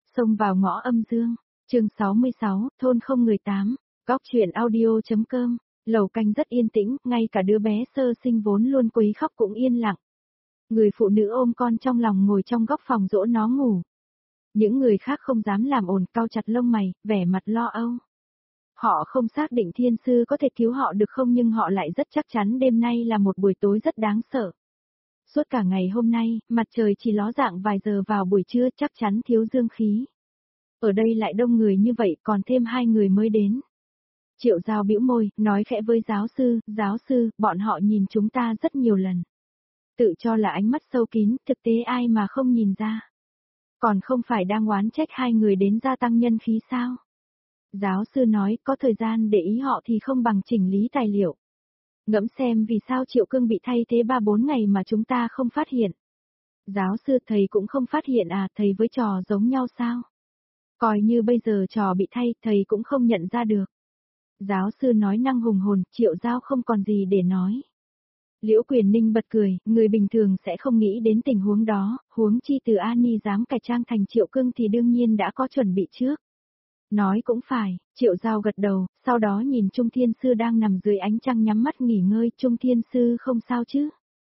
Xông vào ngõ âm dương, chương 66, thôn không người tám, góc chuyện audio.com, lầu canh rất yên tĩnh, ngay cả đứa bé sơ sinh vốn luôn quấy khóc cũng yên lặng. Người phụ nữ ôm con trong lòng ngồi trong góc phòng dỗ nó ngủ. Những người khác không dám làm ồn, cau chặt lông mày, vẻ mặt lo âu. Họ không xác định thiên sư có thể cứu họ được không, nhưng họ lại rất chắc chắn đêm nay là một buổi tối rất đáng sợ. Suốt cả ngày hôm nay, mặt trời chỉ ló dạng vài giờ vào buổi trưa, chắc chắn thiếu dương khí. Ở đây lại đông người như vậy, còn thêm 2 người mới đến. Triệu Giao bĩu môi, nói khẽ với giáo sư, bọn họ nhìn chúng ta rất nhiều lần. Tự cho là ánh mắt sâu kín, thực tế ai mà không nhìn ra. Còn không phải đang oán trách 2 người đến gia tăng nhân khí sao? Giáo sư nói, có thời gian để ý họ thì không bằng chỉnh lý tài liệu. Ngẫm xem vì sao Triệu Cương bị thay thế 3-4 ngày mà chúng ta không phát hiện. Giáo sư, thầy cũng không phát hiện à, thầy với trò giống nhau sao? Coi như bây giờ trò bị thay, thầy cũng không nhận ra được. Giáo sư nói năng hùng hồn, Triệu Giao không còn gì để nói. Liễu Quyền Ninh bật cười, người bình thường sẽ không nghĩ đến tình huống đó, huống chi từ Ani dám cải trang thành Triệu Cương thì đương nhiên đã có chuẩn bị trước. Nói cũng phải, Triệu Giao gật đầu, sau đó nhìn Trung Thiên Sư đang nằm dưới ánh trăng nhắm mắt nghỉ ngơi, Trung Thiên Sư không sao chứ?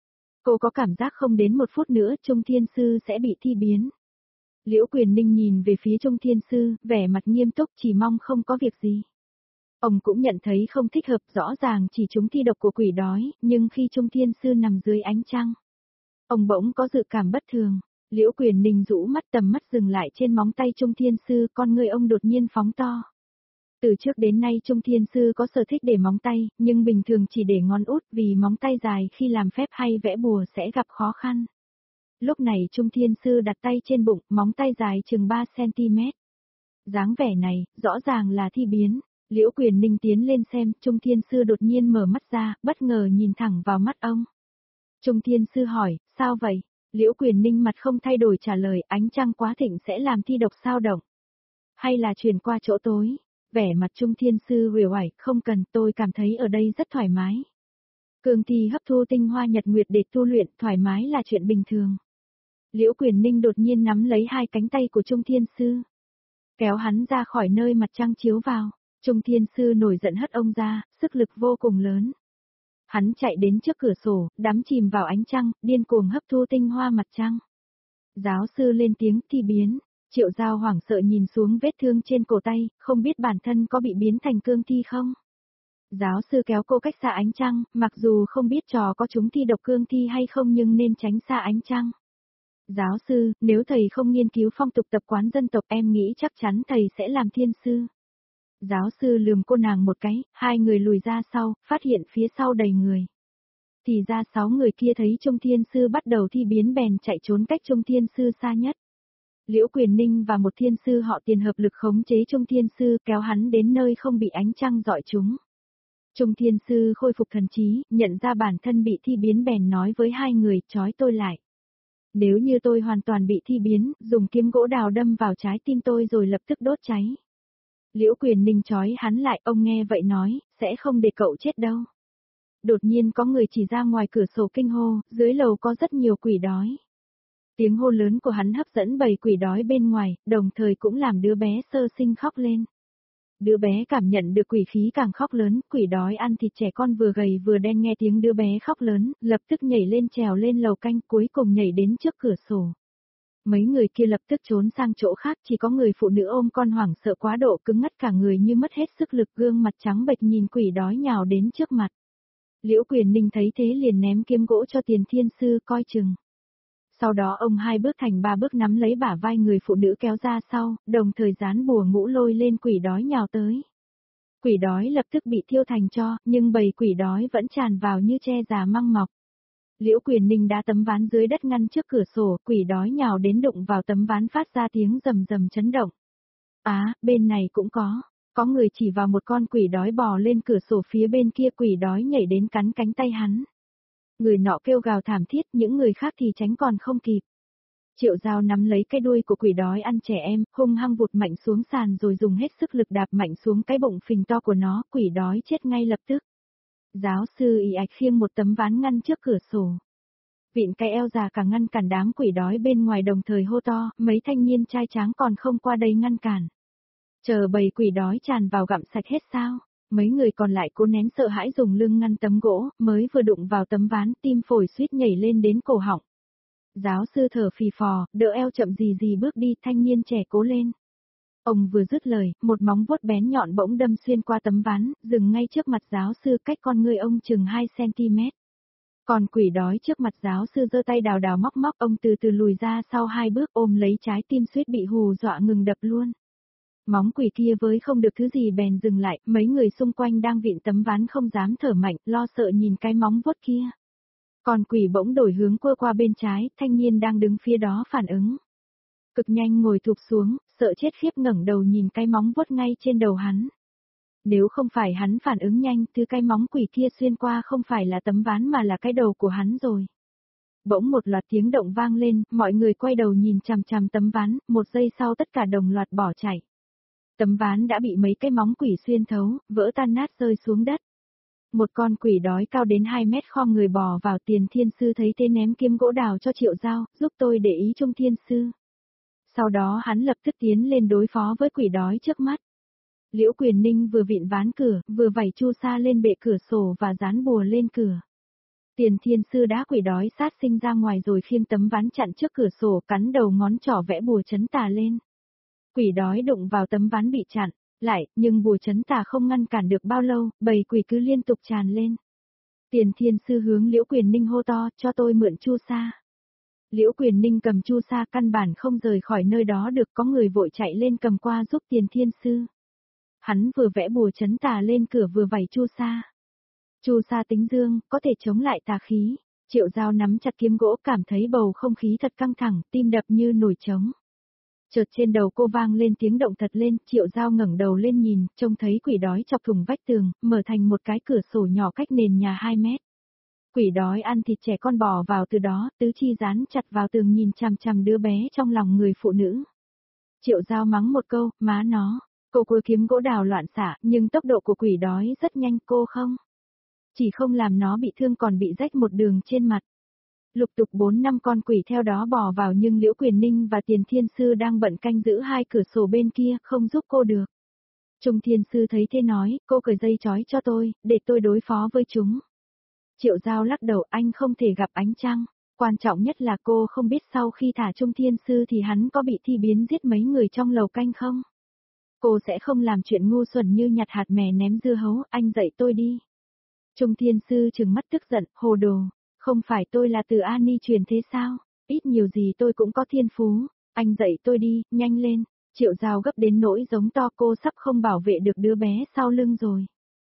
Cô có cảm giác không đến 1 phút nữa Trung Thiên Sư sẽ bị thi biến. Liễu Quyền Ninh nhìn về phía Trung Thiên Sư, vẻ mặt nghiêm túc, chỉ mong không có việc gì. Ông cũng nhận thấy không thích hợp, rõ ràng chỉ chúng thi độc của quỷ đói, nhưng khi Trung Thiên Sư nằm dưới ánh trăng, ông bỗng có dự cảm bất thường. Liễu Quyền Ninh rũ mắt, tầm mắt dừng lại trên móng tay Trung Thiên Sư, con người ông đột nhiên phóng to. Từ trước đến nay Trung Thiên Sư có sở thích để móng tay, nhưng bình thường chỉ để ngón út vì móng tay dài khi làm phép hay vẽ bùa sẽ gặp khó khăn. Lúc này Trung Thiên Sư đặt tay trên bụng, móng tay dài chừng 3 cm. Dáng vẻ này, rõ ràng là thi biến. Liễu Quyền Ninh tiến lên xem, Trung Thiên Sư đột nhiên mở mắt ra, bất ngờ nhìn thẳng vào mắt ông. Trung Thiên Sư hỏi, sao vậy? Liễu Quyền Ninh mặt không thay đổi trả lời, ánh trăng quá thịnh sẽ làm thi độc sao động. Hay là chuyển qua chỗ tối? Vẻ mặt Trung Thiên Sư uể oải, không cần, tôi cảm thấy ở đây rất thoải mái. Cương thi hấp thu tinh hoa nhật nguyệt để tu luyện, thoải mái là chuyện bình thường. Liễu Quyền Ninh đột nhiên nắm lấy 2 cánh tay của Trung Thiên Sư, kéo hắn ra khỏi nơi mặt trăng chiếu vào. Trung Thiên Sư nổi giận hất ông ra, sức lực vô cùng lớn. Hắn chạy đến trước cửa sổ, đắm chìm vào ánh trăng, điên cuồng hấp thu tinh hoa mặt trăng. Giáo sư lên tiếng, thi biến. Triệu Giao hoảng sợ nhìn xuống vết thương trên cổ tay, không biết bản thân có bị biến thành cương thi không. Giáo sư kéo cô cách xa ánh trăng, mặc dù không biết trò có chúng thi độc cương thi hay không nhưng nên tránh xa ánh trăng. Giáo sư, nếu thầy không nghiên cứu phong tục tập quán dân tộc em nghĩ chắc chắn thầy sẽ làm thiên sư. Giáo sư lườm cô nàng một cái, 2 người lùi ra sau, phát hiện phía sau đầy người. Thì ra 6 người kia thấy Trung Thiên Sư bắt đầu thi biến bèn chạy trốn cách Trung Thiên Sư xa nhất. Liễu Quyền Ninh và một thiên sư họ Tiền hợp lực khống chế Trung Thiên Sư kéo hắn đến nơi không bị ánh trăng rọi chúng. Trung Thiên Sư khôi phục thần trí, nhận ra bản thân bị thi biến bèn nói với 2 người, trói tôi lại. Nếu như tôi hoàn toàn bị thi biến, dùng kiếm gỗ đào đâm vào trái tim tôi rồi lập tức đốt cháy. Liễu Quyền Ninh trói hắn lại, ông nghe vậy nói, sẽ không để cậu chết đâu. Đột nhiên có người chỉ ra ngoài cửa sổ kinh hô, dưới lầu có rất nhiều quỷ đói. Tiếng hô lớn của hắn hấp dẫn bầy quỷ đói bên ngoài, đồng thời cũng làm đứa bé sơ sinh khóc lên. Đứa bé cảm nhận được quỷ khí càng khóc lớn, quỷ đói ăn thịt trẻ con vừa gầy vừa đen nghe tiếng đứa bé khóc lớn, lập tức nhảy lên trèo lên lầu canh cuối cùng nhảy đến trước cửa sổ. Mấy người kia lập tức trốn sang chỗ khác, chỉ có người phụ nữ ôm con hoảng sợ quá độ cứng ngắt cả người như mất hết sức lực, gương mặt trắng bệch nhìn quỷ đói nhào đến trước mặt. Liễu Quyền Ninh thấy thế liền ném kiếm gỗ cho Tiền Thiên Sư coi chừng. Sau đó ông 2 bước thành 3 bước nắm lấy bả vai người phụ nữ kéo ra sau, đồng thời dán bùa ngũ lôi lên quỷ đói nhào tới. Quỷ đói lập tức bị thiêu thành tro, nhưng bầy quỷ đói vẫn tràn vào như tre già măng mọc. Liễu Quyền Ninh đá tấm ván dưới đất ngăn trước cửa sổ, quỷ đói nhào đến đụng vào tấm ván phát ra tiếng rầm rầm chấn động. Bên này cũng có người chỉ vào một con quỷ đói bò lên cửa sổ phía bên kia, quỷ đói nhảy đến cắn cánh tay hắn. Người nọ kêu gào thảm thiết, những người khác thì tránh còn không kịp. Triệu Giao nắm lấy cái đuôi của quỷ đói ăn trẻ em, hung hăng vụt mạnh xuống sàn rồi dùng hết sức lực đạp mạnh xuống cái bụng phình to của nó, quỷ đói chết ngay lập tức. Giáo sư ì ạch khiêng một tấm ván ngăn trước cửa sổ. Vịn cái eo già cả ngăn cản đám quỷ đói bên ngoài đồng thời hô to, mấy thanh niên trai tráng còn không qua đây ngăn cản. Chờ bầy quỷ đói tràn vào gặm sạch hết sao? Mấy người còn lại cố nén sợ hãi dùng lưng ngăn tấm gỗ, mới vừa đụng vào tấm ván tim phổi suýt nhảy lên đến cổ họng. Giáo sư thở phì phò, đỡ eo chậm gì bước đi, thanh niên trẻ cố lên. Ông vừa dứt lời, một móng vuốt bén nhọn bỗng đâm xuyên qua tấm ván, dừng ngay trước mặt giáo sư cách con người ông chừng 2 cm. Còn quỷ đói trước mặt giáo sư giơ tay đào đào móc móc, ông từ từ lùi ra sau 2 bước ôm lấy trái tim suýt bị hù dọa ngừng đập luôn. Móng quỷ kia với không được thứ gì bèn dừng lại, mấy người xung quanh đang vịn tấm ván không dám thở mạnh, lo sợ nhìn cái móng vuốt kia. Còn quỷ bỗng đổi hướng quơ qua bên trái, thanh niên đang đứng phía đó phản ứng. Cực nhanh ngồi thụp xuống, sợ chết khiếp ngẩng đầu nhìn cái móng vuốt ngay trên đầu hắn. Nếu không phải hắn phản ứng nhanh, thứ cái móng quỷ kia xuyên qua không phải là tấm ván mà là cái đầu của hắn rồi. Bỗng một loạt tiếng động vang lên, mọi người quay đầu nhìn chằm chằm tấm ván, một giây sau tất cả đồng loạt bỏ chạy. Tấm ván đã bị mấy cái móng quỷ xuyên thấu, vỡ tan nát rơi xuống đất. Một con quỷ đói cao đến 2 mét khom người bò vào. Tiền Thiên Sư thấy thế ném kiếm gỗ đào cho Triệu Giao, giúp tôi để ý Trung Thiên Sư. Sau đó hắn lập tức tiến lên đối phó với quỷ đói trước mắt. Liễu Quyền Ninh vừa vịn ván cửa, vừa vẩy chu sa lên bệ cửa sổ và dán bùa lên cửa. Tiền Thiên Sư đá quỷ đói sát sinh ra ngoài rồi khiêng tấm ván chặn trước cửa sổ, cắn đầu ngón trỏ vẽ bùa trấn tà lên. Quỷ đói đụng vào tấm ván bị chặn lại, nhưng bùa trấn tà không ngăn cản được bao lâu, bầy quỷ cứ liên tục tràn lên. Tiền Thiên Sư hướng Liễu Quyền Ninh hô to, cho tôi mượn chu sa. Liễu Quyền Ninh cầm chu sa căn bản không rời khỏi nơi đó được, có người vội chạy lên cầm qua giúp Tiền Thiên Sư. Hắn vừa vẽ bùa trấn tà lên cửa vừa vẩy chu sa. Chu sa tính dương, có thể chống lại tà khí. Triệu Giao nắm chặt kiếm gỗ cảm thấy bầu không khí thật căng thẳng, tim đập như nổi trống. Chợt trên đầu cô vang lên tiếng động thật lên, Triệu Giao ngẩng đầu lên nhìn, trông thấy quỷ đói chọc thủng vách tường, mở thành một cái cửa sổ nhỏ cách nền nhà 2 mét. Quỷ đói ăn thịt trẻ con bò vào từ đó, tứ chi dán chặt vào tường nhìn chằm chằm đứa bé trong lòng người phụ nữ. Triệu Giao mắng một câu, má nó, cô cua kiếm gỗ đào loạn xạ, nhưng tốc độ của quỷ đói rất nhanh, cô không. Chỉ không làm nó bị thương còn bị rách một đường trên mặt. Lục tục 4-5 con quỷ theo đó bò vào, nhưng Liễu Quyền Ninh và Tiền Thiên Sư đang bận canh giữ 2 cửa sổ bên kia, không giúp cô được. Trung Thiên Sư thấy thế nói, cô cởi dây trói cho tôi, để tôi đối phó với chúng. Triệu Giao lắc đầu, anh không thể gặp ánh trăng. Quan trọng nhất là cô không biết sau khi thả Trung Thiên Sư thì hắn có bị thi biến giết mấy người trong lầu canh không? Cô sẽ không làm chuyện ngu xuẩn như nhặt hạt mè ném dưa hấu, anh dạy tôi đi. Trung Thiên Sư trừng mắt tức giận, hồ đồ. Không phải tôi là từ Ani truyền thế sao? Ít nhiều gì tôi cũng có thiên phú. Anh dạy tôi đi, nhanh lên. Triệu Giao gấp đến nỗi giống to, cô sắp không bảo vệ được đứa bé sau lưng rồi.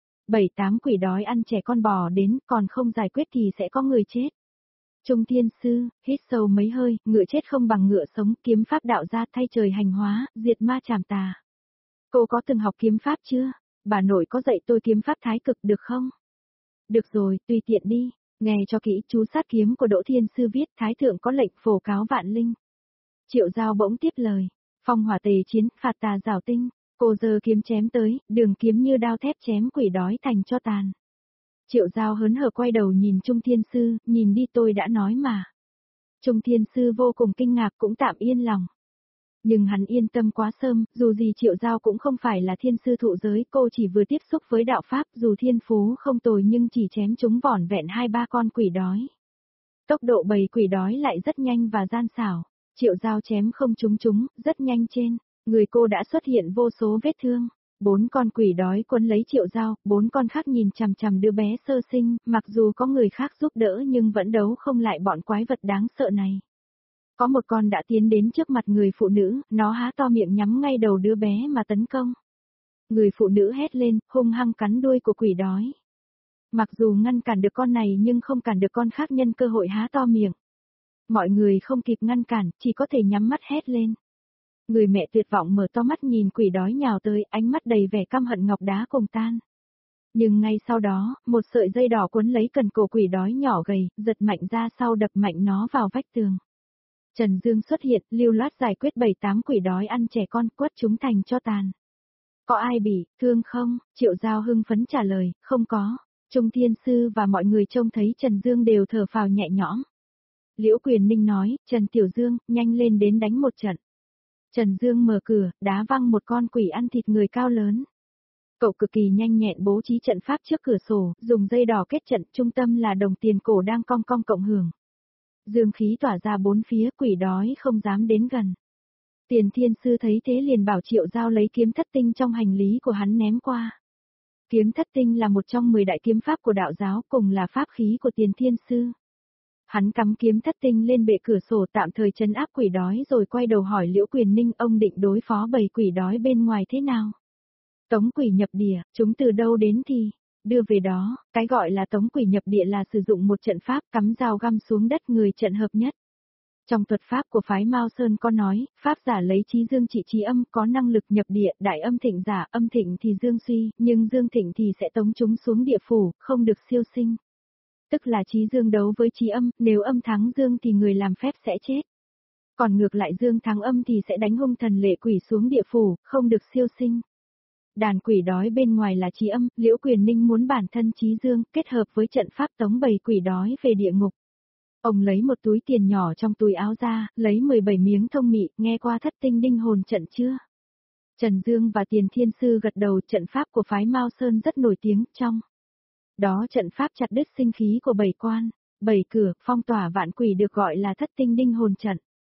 7-8 quỷ đói ăn trẻ con bò đến, còn không giải quyết thì sẽ có người chết. Trung Thiên Sư, hít sâu mấy hơi, ngựa chết không bằng ngựa sống, kiếm pháp đạo ra thay trời hành hóa, diệt ma trảm tà. Cô có từng học kiếm pháp chưa? Bà nội có dạy tôi kiếm pháp thái cực được không? Được rồi, tùy tiện đi. Nghe cho kỹ, chú sát kiếm của Đỗ Thiên Sư viết, Thái thượng có lệnh phổ cáo vạn linh. Triệu Giao bỗng tiếp lời, phong hỏa tề chiến, phạt tà rào tinh. Cô giơ kiếm chém tới, đường kiếm như đao thép chém quỷ đói thành cho tàn. Triệu Giao hớn hở quay đầu nhìn Trung Thiên Sư, nhìn đi, tôi đã nói mà. Trung Thiên Sư vô cùng kinh ngạc cũng tạm yên lòng. Nhưng hắn yên tâm quá sớm, dù gì Triệu Giao cũng không phải là thiên sư thụ giới, cô chỉ vừa tiếp xúc với đạo pháp, dù thiên phú không tồi nhưng chỉ chém chúng vỏn vẹn 2-3 con quỷ đói. Tốc độ bầy quỷ đói lại rất nhanh và gian xảo, Triệu Giao chém không trúng chúng, rất nhanh trên người cô đã xuất hiện vô số vết thương. 4 con quỷ đói quấn lấy Triệu Giao, 4 con khác nhìn chằm chằm đứa bé sơ sinh, mặc dù có người khác giúp đỡ nhưng vẫn đấu không lại bọn quái vật đáng sợ này. Có một con đã tiến đến trước mặt người phụ nữ, nó há to miệng nhắm ngay đầu đứa bé mà tấn công. Người phụ nữ hét lên, hung hăng cắn đuôi của quỷ đói. Mặc dù ngăn cản được con này nhưng không cản được con khác nhân cơ hội há to miệng. Mọi người không kịp ngăn cản, chỉ có thể nhắm mắt hét lên. Người mẹ tuyệt vọng mở to mắt nhìn quỷ đói nhào tới, ánh mắt đầy vẻ căm hận ngọc đá cùng tan. Nhưng ngay sau đó, một sợi dây đỏ quấn lấy cần cổ quỷ đói nhỏ gầy, giật mạnh ra sau đập mạnh nó vào vách tường. Trần Dương xuất hiện, lưu loát giải quyết 7-8 quỷ đói ăn trẻ con, quất chúng thành cho tàn. Có ai bị thương không? Triệu Giao hưng phấn trả lời, không có. Trung Thiên Sư và mọi người trông thấy Trần Dương đều thở phào nhẹ nhõm. Liễu Quyền Ninh nói, Trần Tiểu Dương, nhanh lên đến đánh một trận. Trần Dương mở cửa, đá văng một con quỷ ăn thịt người cao lớn. Cậu cực kỳ nhanh nhẹn bố trí trận pháp trước cửa sổ, dùng dây đỏ kết trận, trung tâm là đồng tiền cổ đang cong cong cộng hưởng. Dương khí tỏa ra bốn phía, quỷ đói không dám đến gần. Tiền Thiên Sư thấy thế liền bảo Triệu Giao lấy kiếm thất tinh trong hành lý của hắn ném qua. Kiếm thất tinh là một trong 10 đại kiếm pháp của đạo giáo, cùng là pháp khí của Tiền Thiên Sư. Hắn cắm kiếm thất tinh lên bệ cửa sổ tạm thời trấn áp quỷ đói rồi quay đầu hỏi Liễu Quyền Ninh ông định đối phó bầy quỷ đói bên ngoài thế nào? Tống quỷ nhập địa, chúng từ đâu đến thì đưa về đó, cái gọi là tống quỷ nhập địa là sử dụng một trận pháp cắm dao găm xuống đất người trận hợp nhất. Trong thuật pháp của phái Mao Sơn có nói, pháp giả lấy trí dương trị trí âm có năng lực nhập địa, đại âm thịnh giả, âm thịnh thì dương suy, nhưng dương thịnh thì sẽ tống chúng xuống địa phủ, không được siêu sinh. Tức là trí dương đấu với trí âm, nếu âm thắng dương thì người làm phép sẽ chết. Còn ngược lại dương thắng âm thì sẽ đánh hung thần lệ quỷ xuống địa phủ, không được siêu sinh. Đàn quỷ đói bên ngoài là trí âm, Liễu Quyền Ninh muốn bản thân trí dương, kết hợp với trận pháp tống bầy quỷ đói về địa ngục. Ông lấy một túi tiền nhỏ trong túi áo ra, lấy 17 miếng thông mị, nghe qua thất tinh đinh hồn trận chưa? Trần Dương và Tiền Thiên Sư gật đầu, trận pháp của phái Mao Sơn rất nổi tiếng, trong đó trận pháp chặt đứt sinh khí của 7 quan, 7 cửa, phong tỏa vạn quỷ được gọi là thất tinh đinh hồn trận.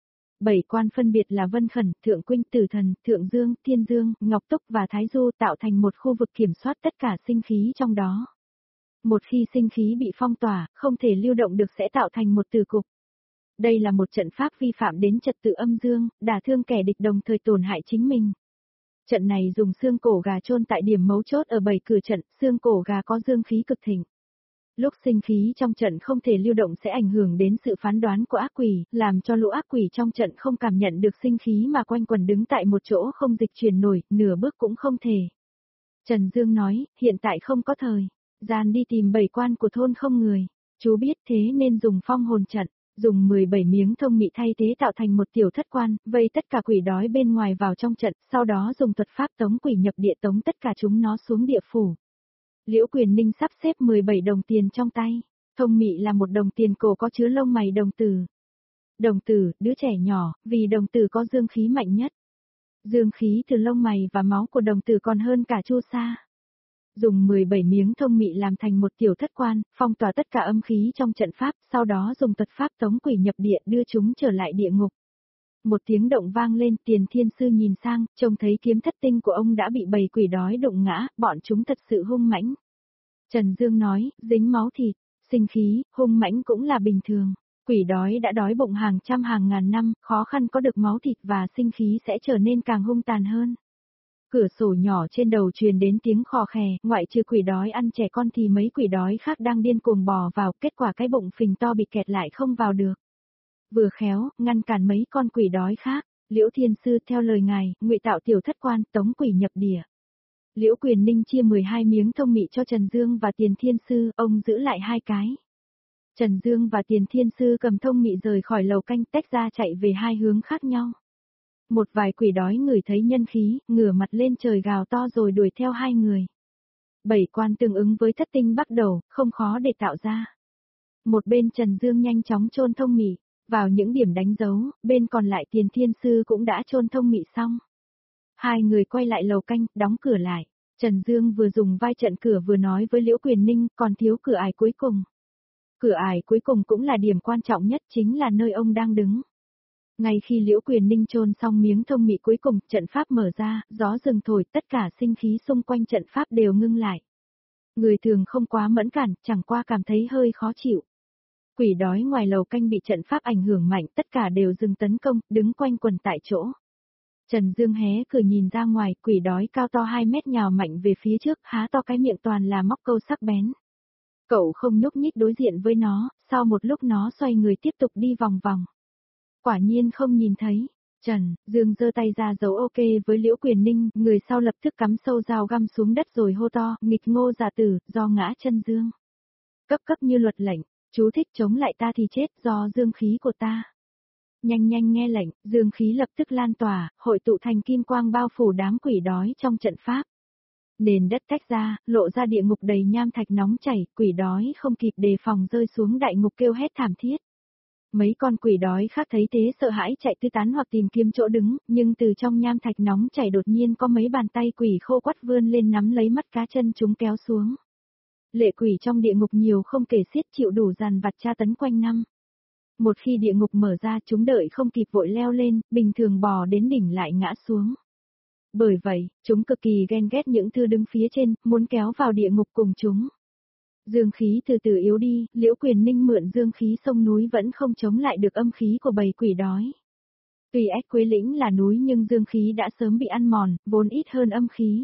7 quan phân biệt là Vân Khẩn, Thượng Quynh, Tử Thần, Thượng Dương, Thiên Dương, Ngọc Túc và Thái Du tạo thành một khu vực kiểm soát tất cả sinh khí trong đó. Một khi sinh khí bị phong tỏa, không thể lưu động được sẽ tạo thành một tử cục. Đây là một trận pháp vi phạm đến trật tự âm dương, đả thương kẻ địch đồng thời tổn hại chính mình. Trận này dùng xương cổ gà chôn tại điểm mấu chốt ở 7 cửa trận, xương cổ gà có dương khí cực thịnh. Lúc sinh khí trong trận không thể lưu động sẽ ảnh hưởng đến sự phán đoán của ác quỷ, làm cho lũ ác quỷ trong trận không cảm nhận được sinh khí mà quanh quẩn đứng tại một chỗ không dịch chuyển nổi, nửa bước cũng không thể. Trần Dương nói, hiện tại không có thời gian đi tìm 7 quan của thôn không người. Chú biết thế nên dùng phong hồn trận, dùng 17 miếng thông mị thay thế tạo thành một tiểu thất quan, vây tất cả quỷ đói bên ngoài vào trong trận, sau đó dùng thuật pháp tống quỷ nhập địa tống tất cả chúng nó xuống địa phủ. Liễu Quyền Ninh sắp xếp 17 đồng tiền trong tay. Thông mị là một đồng tiền cổ có chứa lông mày đồng tử. Đồng tử, đứa trẻ nhỏ, vì đồng tử có dương khí mạnh nhất. Dương khí từ lông mày và máu của đồng tử còn hơn cả chu sa. Dùng 17 miếng thông mị làm thành một tiểu thất quan, phong tỏa tất cả âm khí trong trận pháp, sau đó dùng thuật pháp tống quỷ nhập địa đưa chúng trở lại địa ngục. Một tiếng động vang lên, Tiền Thiên Sư nhìn sang, trông thấy kiếm thất tinh của ông đã bị bầy quỷ đói đụng ngã, bọn chúng thật sự hung mãnh. Trần Dương nói, dính máu thịt, sinh khí, hung mãnh cũng là bình thường. Quỷ đói đã đói bụng hàng trăm hàng ngàn năm, khó khăn có được máu thịt và sinh khí sẽ trở nên càng hung tàn hơn. Cửa sổ nhỏ trên đầu truyền đến tiếng khò khè, ngoại trừ quỷ đói ăn trẻ con thì mấy quỷ đói khác đang điên cuồng bò vào, kết quả cái bụng phình to bị kẹt lại không vào được. Vừa khéo, ngăn cản mấy con quỷ đói khác, Liễu Thiên Sư theo lời ngài, ngụy tạo tiểu thất quan, tống quỷ nhập địa. Liễu Quyền Ninh chia 12 miếng thông mị cho Trần Dương và Tiền Thiên Sư, ông giữ lại 2 cái. Trần Dương và Tiền Thiên Sư cầm thông mị rời khỏi lầu canh tách ra chạy về 2 hướng khác nhau. Một vài quỷ đói ngửi thấy nhân khí, ngửa mặt lên trời gào to rồi đuổi theo 2 người. 7 quan tương ứng với thất tinh bắt đầu, không khó để tạo ra. Một bên Trần Dương nhanh chóng chôn thông mị, vào những điểm đánh dấu, bên còn lại Tiền Thiên Sư cũng đã chôn thông mị xong. 2 người quay lại lầu canh, đóng cửa lại. Trần Dương vừa dùng vai trận cửa vừa nói với Liễu Quyền Ninh, còn thiếu cửa ải cuối cùng. Cửa ải cuối cùng cũng là điểm quan trọng nhất, chính là nơi ông đang đứng. Ngay khi Liễu Quyền Ninh chôn xong miếng thông mị cuối cùng, trận pháp mở ra, gió rừng thổi, tất cả sinh khí xung quanh trận pháp đều ngưng lại. Người thường không quá mẫn cản, chẳng qua cảm thấy hơi khó chịu. Quỷ đói ngoài lầu canh bị trận pháp ảnh hưởng mạnh, tất cả đều dừng tấn công, đứng quanh quần tại chỗ. Trần Dương hé cửa nhìn ra ngoài, quỷ đói cao to 2 mét nhào mạnh về phía trước, há to cái miệng toàn là móc câu sắc bén. Cậu không nhúc nhích đối diện với nó, sau một lúc nó xoay người tiếp tục đi vòng vòng. Quả nhiên không nhìn thấy. Trần Dương giơ tay ra dấu ok với Liễu Quyền Ninh, người sau lập tức cắm sâu dao găm xuống đất rồi hô to, nghịch Ngô giả tử, do ngã chân Dương. Cấp cấp như luật lệnh, chú thích chống lại ta thì chết, do dương khí của ta. Nhanh nhanh nghe lệnh, dương khí lập tức lan tỏa, hội tụ thành kim quang bao phủ đám quỷ đói trong trận pháp. Nền đất tách ra, lộ ra địa ngục đầy nham thạch nóng chảy, quỷ đói không kịp đề phòng rơi xuống đại ngục kêu hét thảm thiết. Mấy con quỷ đói khác thấy thế sợ hãi chạy tứ tán hoặc tìm kiếm chỗ đứng, nhưng từ trong nham thạch nóng chảy đột nhiên có mấy bàn tay quỷ khô quắt vươn lên nắm lấy mắt cá chân chúng kéo xuống. Lệ quỷ trong địa ngục nhiều không kể xiết chịu đủ dằn vặt tra tấn quanh năm. Một khi địa ngục mở ra chúng đợi không kịp vội leo lên, bình thường bò đến đỉnh lại ngã xuống. Bởi vậy, chúng cực kỳ ghen ghét những thư đứng phía trên, muốn kéo vào địa ngục cùng chúng. Dương khí từ từ yếu đi, Liễu Quyền Ninh mượn dương khí sông núi vẫn không chống lại được âm khí của bầy quỷ đói. Tuy Ách Quế Lĩnh là núi nhưng dương khí đã sớm bị ăn mòn, vốn ít hơn âm khí.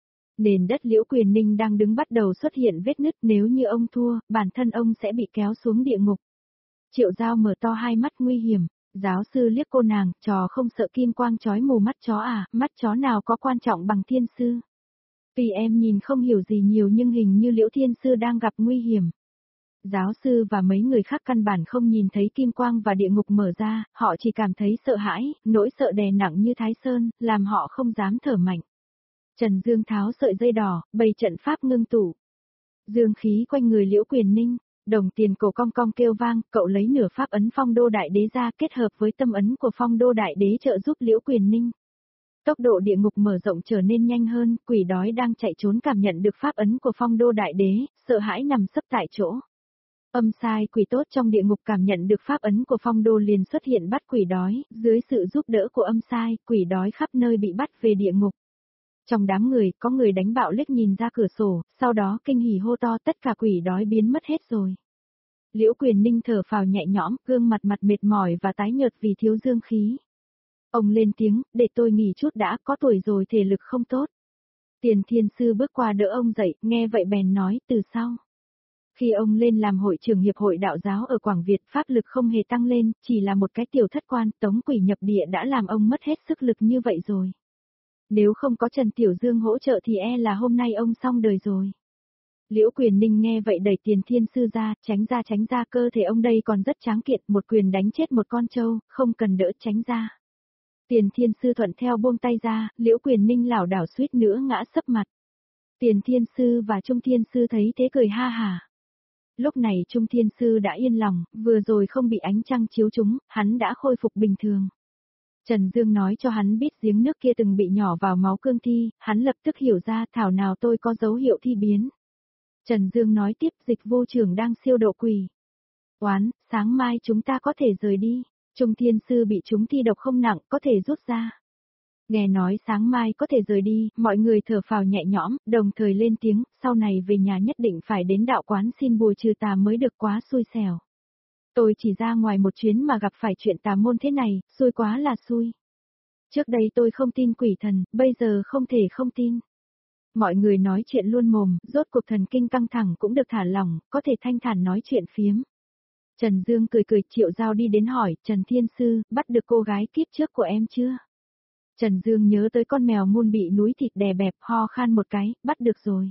Nền đất Liễu Quyền Ninh đang đứng bắt đầu xuất hiện vết nứt, nếu như ông thua, bản thân ông sẽ bị kéo xuống địa ngục. Triệu Giao mở to hai mắt nguy hiểm, giáo sư liếc cô nàng, trò không sợ kim quang chói mù mắt chó à, mắt chó nào có quan trọng bằng thiên sư. Vì em nhìn không hiểu gì nhiều nhưng hình như Liễu Thiên Sư đang gặp nguy hiểm. Giáo sư và mấy người khác căn bản không nhìn thấy kim quang và địa ngục mở ra, họ chỉ cảm thấy sợ hãi, nỗi sợ đè nặng như Thái Sơn, làm họ không dám thở mạnh. Trần Dương tháo sợi dây đỏ, bày trận pháp ngưng tụ. Dương khí quanh người Liễu Quyền Ninh, đồng tiền cổ cong cong kêu vang, cậu lấy nửa pháp ấn Phong Đô Đại Đế ra kết hợp với tâm ấn của Phong Đô Đại Đế trợ giúp Liễu Quyền Ninh. Tốc độ địa ngục mở rộng trở nên nhanh hơn, quỷ đói đang chạy trốn cảm nhận được pháp ấn của Phong Đô Đại Đế, sợ hãi nằm sấp tại chỗ. Âm sai quỷ tốt trong địa ngục cảm nhận được pháp ấn của Phong Đô liền xuất hiện bắt quỷ đói, dưới sự giúp đỡ của âm sai, quỷ đói khắp nơi bị bắt về địa ngục. Trong đám người, có người đánh bạo liếc nhìn ra cửa sổ, sau đó kinh hỉ hô to tất cả quỷ đói biến mất hết rồi. Liễu Quyền Ninh thở phào nhẹ nhõm, gương mặt mệt mỏi và tái nhợt vì thiếu dương khí. Ông lên tiếng, để tôi nghỉ chút đã, có tuổi rồi thể lực không tốt. Tiền Thiên Sư bước qua đỡ ông dậy, nghe vậy bèn nói, từ sau. Khi ông lên làm hội trưởng hiệp hội đạo giáo ở Quảng Việt, pháp lực không hề tăng lên, chỉ là một cái tiểu thất quan, tống quỷ nhập địa đã làm ông mất hết sức lực như vậy rồi. Nếu không có Trần Tiểu Dương hỗ trợ thì là hôm nay ông xong đời rồi. Liễu Quyền Ninh nghe vậy đẩy Tiền Thiên Sư ra, tránh ra, cơ thể ông đây còn rất tráng kiện, một quyền đánh chết một con trâu, không cần đỡ, tránh ra. Tiền Thiên Sư thuận theo buông tay ra, Liễu Quyền Ninh lảo đảo suýt nữa ngã sấp mặt. Tiền Thiên Sư và Trung Thiên Sư thấy thế cười ha hả. Lúc này Trung Thiên Sư đã yên lòng, vừa rồi không bị ánh trăng chiếu trúng, hắn đã khôi phục bình thường. Trần Dương nói cho hắn biết giếng nước kia từng bị nhỏ vào máu cương thi, hắn lập tức hiểu ra thảo nào tôi có dấu hiệu thi biến. Trần Dương nói tiếp Dịch Vô Trưởng đang siêu độ quỷ. Oán, sáng mai chúng ta có thể rời đi. Trung Thiên Sư bị chúng thi độc không nặng, có thể rút ra. Nghe nói sáng mai có thể rời đi, mọi người thở phào nhẹ nhõm, đồng thời lên tiếng, sau này về nhà nhất định phải đến đạo quán xin bùa trừ tà mới được, quá xui xẻo. Tôi chỉ ra ngoài một chuyến mà gặp phải chuyện tà môn thế này, xui quá là xui. Trước đây tôi không tin quỷ thần, bây giờ không thể không tin. Mọi người nói chuyện luôn mồm, rốt cuộc thần kinh căng thẳng cũng được thả lỏng, có thể thanh thản nói chuyện phiếm. Trần Dương cười Triệu Giao đi đến hỏi, Trần Thiên Sư, bắt được cô gái kiếp trước của em chưa? Trần Dương nhớ tới con mèo muôn bị núi thịt đè bẹp, ho khan một cái, bắt được rồi.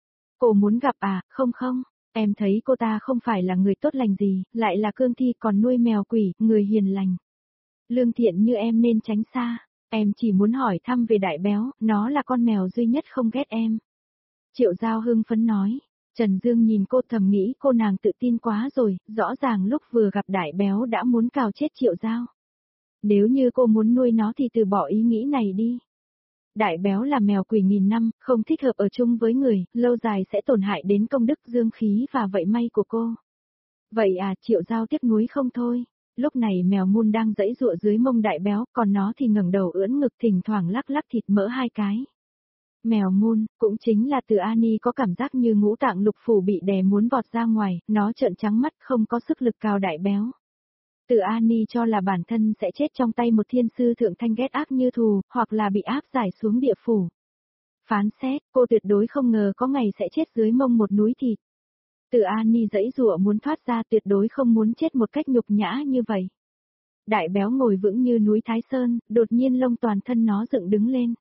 Cô muốn gặp à, không, em thấy cô ta không phải là người tốt lành gì, lại là cương thi còn nuôi mèo quỷ, người hiền lành. Lương thiện như em nên tránh xa, em chỉ muốn hỏi thăm về Đại Béo, nó là con mèo duy nhất không ghét em. Triệu Giao hưng phấn nói. Trần Dương nhìn cô thầm nghĩ cô nàng tự tin quá rồi, rõ ràng lúc vừa gặp Đại Béo đã muốn cào chết Triệu Giao. Nếu như cô muốn nuôi nó thì từ bỏ ý nghĩ này đi. Đại Béo là mèo quỷ nghìn năm, không thích hợp ở chung với người, lâu dài sẽ tổn hại đến công đức dương khí và vận may của cô. Vậy à, Triệu Giao tiếc nuối không thôi. Lúc này mèo mun đang giãy giụa dưới mông Đại Béo, còn nó thì ngẩng đầu ưỡn ngực thỉnh thoảng lắc thịt mỡ hai cái. Mèo mun, cũng chính là Từ Ani có cảm giác như ngũ tạng lục phủ bị đè muốn vọt ra ngoài, nó trợn trắng mắt không có sức lực cào Đại Béo. Từ Ani cho là bản thân sẽ chết trong tay một thiên sư thượng thanh ghét ác như thù, hoặc là bị áp giải xuống địa phủ. Phán xét, cô tuyệt đối không ngờ có ngày sẽ chết dưới mông một núi thịt. Từ Ani giãy giụa muốn thoát ra, tuyệt đối không muốn chết một cách nhục nhã như vậy. Đại Béo ngồi vững như núi Thái Sơn, đột nhiên lông toàn thân nó dựng đứng lên.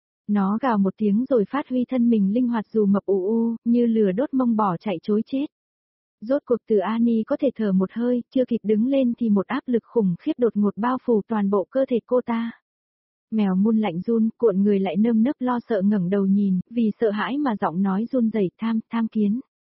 Nó gào một tiếng rồi phát huy thân mình linh hoạt dù mập như lửa đốt mông bỏ chạy trối chết. Rốt cuộc Từ Ani có thể thở một hơi, chưa kịp đứng lên thì một áp lực khủng khiếp đột ngột bao phủ toàn bộ cơ thể cô ta. Mèo mun lạnh run, cuộn người lại nơm nớp lo sợ ngẩng đầu nhìn, vì sợ hãi mà giọng nói run rẩy tham kiến.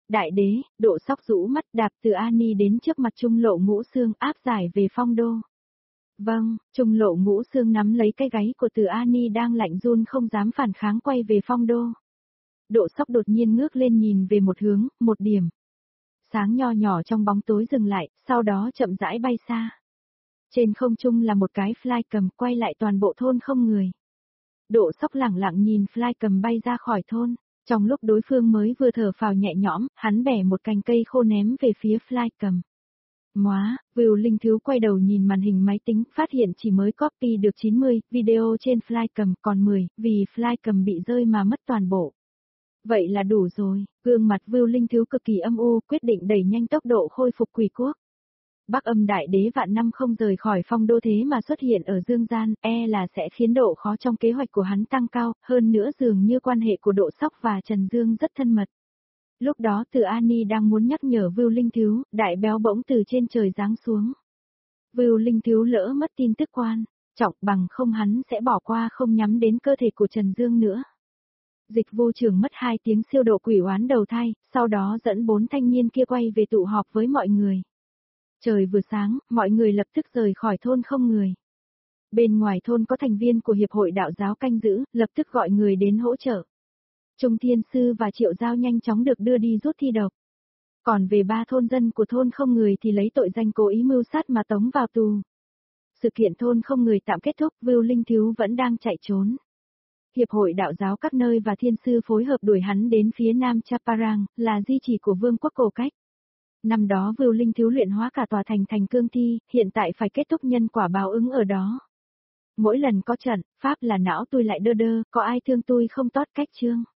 Đại đế, Độ Sóc rũ mắt đạp Từ Ani đến trước mặt Trung Lộ Ngũ Xương áp giải về phong đô. Vâng, Trung Lộ Ngũ Xương nắm lấy cái gáy của Từ Ani đang lạnh run không dám phản kháng quay về phong đô. Độ Sóc đột nhiên ngước lên nhìn về một hướng, một điểm. Sáng nho nhỏ trong bóng tối dừng lại, sau đó chậm rãi bay xa. Trên không trung là một cái flycam quay lại toàn bộ thôn không người. Độ Sóc lẳng lặng nhìn flycam bay ra khỏi thôn. Trong lúc đối phương mới vừa thở phào nhẹ nhõm, hắn bẻ một cành cây khô ném về phía flycam. Móa, Vưu Linh Thiếu quay đầu nhìn màn hình máy tính, phát hiện chỉ mới copy được 90 video trên flycam, còn 10, vì flycam bị rơi mà mất toàn bộ. Vậy là đủ rồi, gương mặt Vưu Linh Thiếu cực kỳ âm u, quyết định đẩy nhanh tốc độ khôi phục quỷ quốc. Bắc Âm Đại Đế vạn năm không rời khỏi phong đô thế mà xuất hiện ở Dương Gian, là sẽ khiến độ khó trong kế hoạch của hắn tăng cao, hơn nữa dường như quan hệ của Độ Sóc và Trần Dương rất thân mật. Lúc đó Từ Ani đang muốn nhắc nhở Vưu Linh Thiếu, đại béo bỗng từ trên trời giáng xuống. Vưu Linh Thiếu lỡ mất tin tức quan trọng, bằng không hắn sẽ bỏ qua không nhắm đến cơ thể của Trần Dương nữa. Dịch Vu Trường mất 2 tiếng siêu độ quỷ oán đầu thai, sau đó dẫn 4 thanh niên kia quay về tụ họp với mọi người. Trời vừa sáng, mọi người lập tức rời khỏi thôn không người. Bên ngoài thôn có thành viên của Hiệp hội Đạo giáo canh giữ, lập tức gọi người đến hỗ trợ. Trung Thiên Sư và Triệu Giao nhanh chóng được đưa đi rút thi độc. Còn về 3 thôn dân của thôn không người thì lấy tội danh cố ý mưu sát mà tống vào tù. Sự kiện thôn không người tạm kết thúc, Vưu Linh Thiếu vẫn đang chạy trốn. Hiệp hội Đạo giáo các nơi và Thiên Sư phối hợp đuổi hắn đến phía nam Chaparang, là di chỉ của Vương quốc Cổ Cách. Năm đó Vưu Linh Thiếu luyện hóa cả tòa thành thành cương thi, hiện tại phải kết thúc nhân quả báo ứng ở đó. Mỗi lần có trận, pháp là não tôi lại đơ đơ, có ai thương tôi không tót cách chương.